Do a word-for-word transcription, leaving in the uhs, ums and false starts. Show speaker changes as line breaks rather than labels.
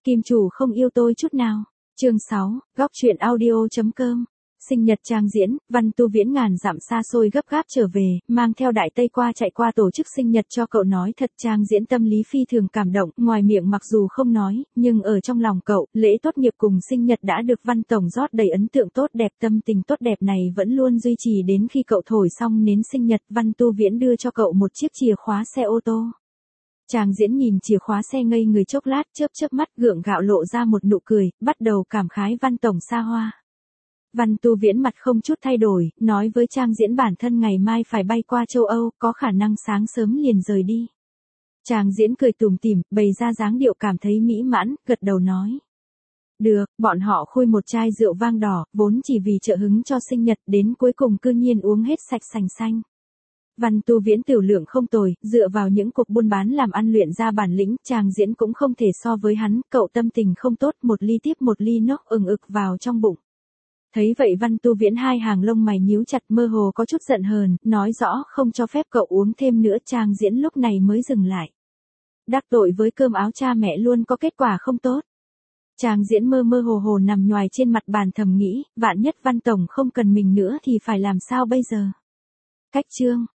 Kim chủ không yêu tôi chút nào. Chương sáu, góc truyện audio chấm com. Sinh nhật Trang Diễn, Văn Tu Viễn ngàn dặm xa xôi gấp gáp trở về, mang theo đại tây qua chạy qua tổ chức sinh nhật cho cậu. Nói thật, Trang Diễn tâm lý phi thường cảm động, ngoài miệng mặc dù không nói, nhưng ở trong lòng cậu, lễ tốt nghiệp cùng sinh nhật đã được Văn Tổng rót đầy ấn tượng tốt đẹp. Tâm tình tốt đẹp này vẫn luôn duy trì đến khi cậu thổi xong nến sinh nhật. Văn Tu Viễn đưa cho cậu một chiếc chìa khóa xe ô tô. Trang Diễn nhìn chìa khóa xe ngây người chốc lát, chớp chớp mắt gượng gạo lộ ra một nụ cười, bắt đầu cảm khái Văn Tổng xa hoa. Văn Tu Viễn mặt không chút thay đổi, nói với Trang Diễn bản thân ngày mai phải bay qua châu Âu, có khả năng sáng sớm liền rời đi. Trang Diễn cười tủm tỉm, bày ra dáng điệu cảm thấy mỹ mãn, gật đầu nói. Được, bọn họ khui một chai rượu vang đỏ, vốn chỉ vì trợ hứng cho sinh nhật, đến cuối cùng cư nhiên uống hết sạch sành xanh. Văn Tu Viễn tiểu lượng không tồi, dựa vào những cuộc buôn bán làm ăn luyện ra bản lĩnh, Trang Diễn cũng không thể so với hắn, cậu tâm tình không tốt, một ly tiếp một ly nốc ừng ực vào trong bụng. Thấy vậy Văn Tu Viễn hai hàng lông mày nhíu chặt, mơ hồ có chút giận hờn, nói rõ không cho phép cậu uống thêm nữa. Trang Diễn lúc này mới dừng lại. Đắc tội với cơm áo cha mẹ luôn có kết quả không tốt. Trang Diễn mơ mơ hồ hồ nằm nhoài trên mặt bàn thầm nghĩ, vạn nhất Văn Tổng không cần mình nữa thì phải làm sao bây giờ. Cách chương